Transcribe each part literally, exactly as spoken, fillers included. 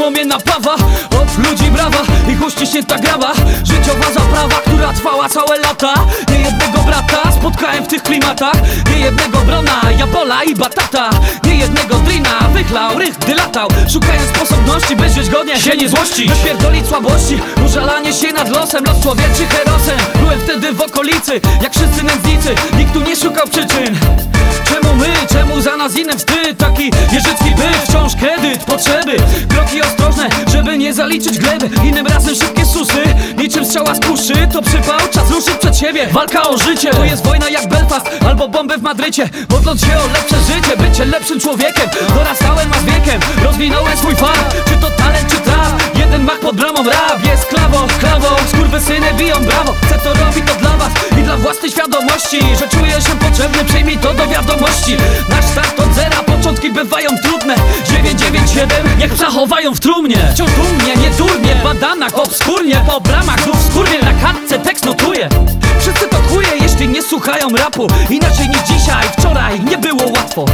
dumą mnie napawa. Od ludzi brawa, ich uściśnięta graba. Życiowa zaprawa, która trwała całe lata. Nie jednego brata spotkałem w tych klimatach. Nie jednego brona, jabola i batata. Nie jednego drina, wychlał, rych, gdy latał, szukając sposobności, by żyć godnie, się nie złości, wypierdolić słabości, użalanie się nad losem, los człowieczy herosem. Byłem wtedy w okolicy, jak wszyscy nędznicy. Nikt tu nie szukał przyczyn. Czemu my, czemu za nas innym wstyd? Taki jeżycki byt, wciąż kredyt, potrzeby, kroki ostrożne, żeby nie zaliczyć gleby. Innym razem szybkie susy, niczym strzała z kuszy. To przypał, czas ruszyć przed siebie, walka o życie. To jest wojna jak Belfast, albo bomby w Madrycie. Modląc się o lepsze życie, bycie lepszym człowiekiem. Dorastałem a z wiekiem, rozwinąłem swój fart. Czy to talent, czy trap, jeden mach pod bramą. Rap jest klawą, klawą, skurwysyny biją brawo. Chcę to robić to dla was i dla własnej świadomości, że czuję się potrzebny, przyjmij to do wiadomości. Nasz start od zera, początki bywają trudne. Dziewięć dziewięć siedem, niech przechowają w trumnie. Wciąż dumnie, nie durnie, w badanach obskurnie. Po bramach znów skurnie, na kartce tekst notuję. Wszyscy to chuje, jeśli nie słuchają rapu. Inaczej niż dzisiaj, wczoraj nie było łatwo.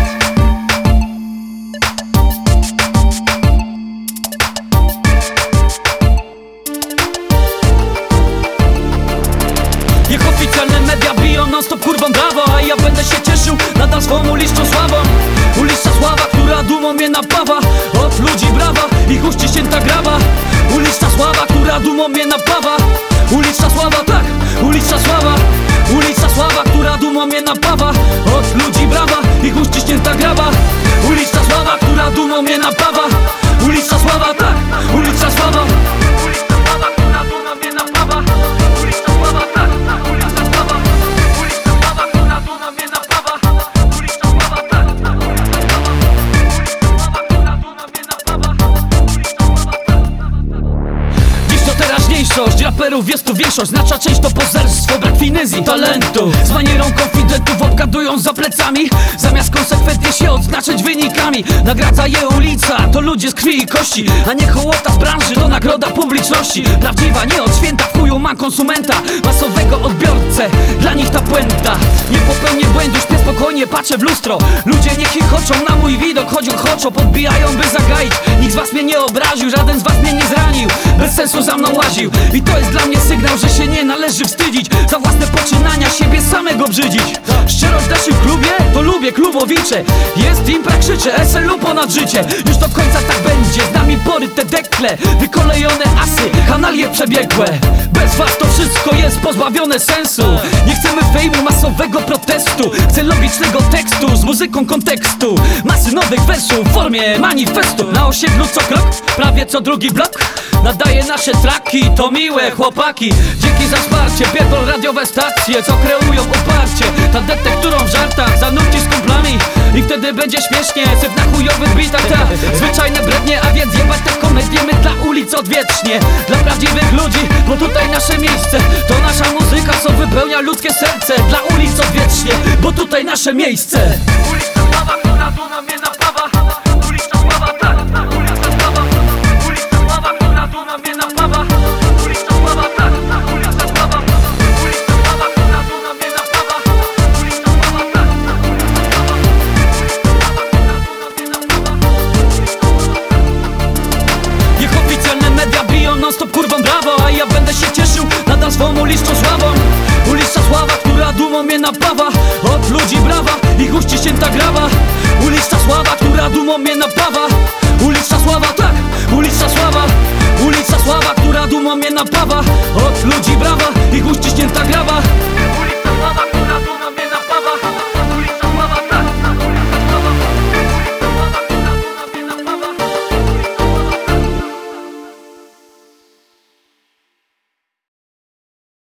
Niech oficjalne media biją non stop kurwą brawo, a ja będę się cieszył nadal swą uliczną sławą. Uliczna sława, która dumą mnie napawa. Od ludzi brawa, ich uściśnięta graba. Uliczna sława, która dumą mnie napawa. Uliczna sława, tak, uliczna sława. Uliczna sława, która dumą mnie napawa. Od ludzi brawa, ich uściśnięta graba. Uliczna sława, która dumą mnie napawa. Uliczna sława, tak, uliczna sława. Uliczna sława, która dumą mnie napawa. Uliczna sława, tak, uliczna sława. Uliczna sława, która dumą mnie napawa. Uliczna sława, tak, uliczna sława. Uliczna sława, która dumą mnie napawa. Uliczna sława, tak. Dziś to teraźniejszość, raperów jest tu większość. Znacza część to pozerstwo, brak finezji, talentu. Z manierą konfidentów obgadują za plecami, zamiast konsekwentnie się odznaczyć wynikami. Nagradza je ulica, to ludzie z krwi i kości, a nie hołota z branży, to nagroda publiczności. Prawdziwa, nie od święta, w chuju mam konsumenta, masowego odbiorcę, dla nich ta puenta. Nie popełnię błędu, śpię spokojnie, patrzę w lustro. Ludzie niech chichoczą na mój widok, choć ochoczo podbijają, by zagaić. Nikt z was mnie nie obraził, żaden z was mnie nie zranił, bez sensu za mną łaził. I to jest dla mnie sygnał, że się nie należy wstydzić, za własne poczynania siebie samego brzydzić. Szczerość w naszym klubie, to lubię klubowicze. Jest impra, krzyczę, S L U ponad życie. Już do końca tak będzie, z nami pory te dekle, wykolejone asy, kanalie przebiegłe. Bez was to wszystko jest pozbawione sensu. Nie chcemy fejmu, masowego protestu. Chcę logicznego tekstu, z muzyką kontekstu. Masy nowych wersów w formie manifestu. Na osiedlu co krok, prawie co drugi blok nadaje nasze traki, to miłe chłopaki. Dzięki za wsparcie, pierdol radiowe stacje, co kreują oparcie. Tandetę, którą w żartach zanurci z kumplami i wtedy będzie śmiesznie, syf na chujowych bitach, ta zwyczajne brednie, a więc jebać tę komedię. My dla ulic odwiecznie, dla prawdziwych ludzi, bo tutaj nasze miejsce. To nasza muzyka, co wypełnia ludzkie serce. Dla ulic odwiecznie, bo tutaj nasze miejsce. Uliczna sława, która dumą mnie napawa. Uliczna sława, tak, uliczna sława. Uliczna sława, która dumą mnie napawa. Uliczna sława, tak, uliczna sława. Uliczna sława, która dumą mnie napawa. Uliczna sława, tak, niech oficjalne media biją non stop kurwą brawo, a ja będę się cieszył nadal swą uliczną sławą. Uliczna sława, która dumą mnie napawa. Od ludzi brawa, ich uściśnięta graba. Uliczna sława, która dumą mnie napawa. Uliczna sława, tak, uliczna sława. Uliczna sława, która dumą mnie napawa. Od ludzi brawa, ich uściśnięta graba. Uliczna sława,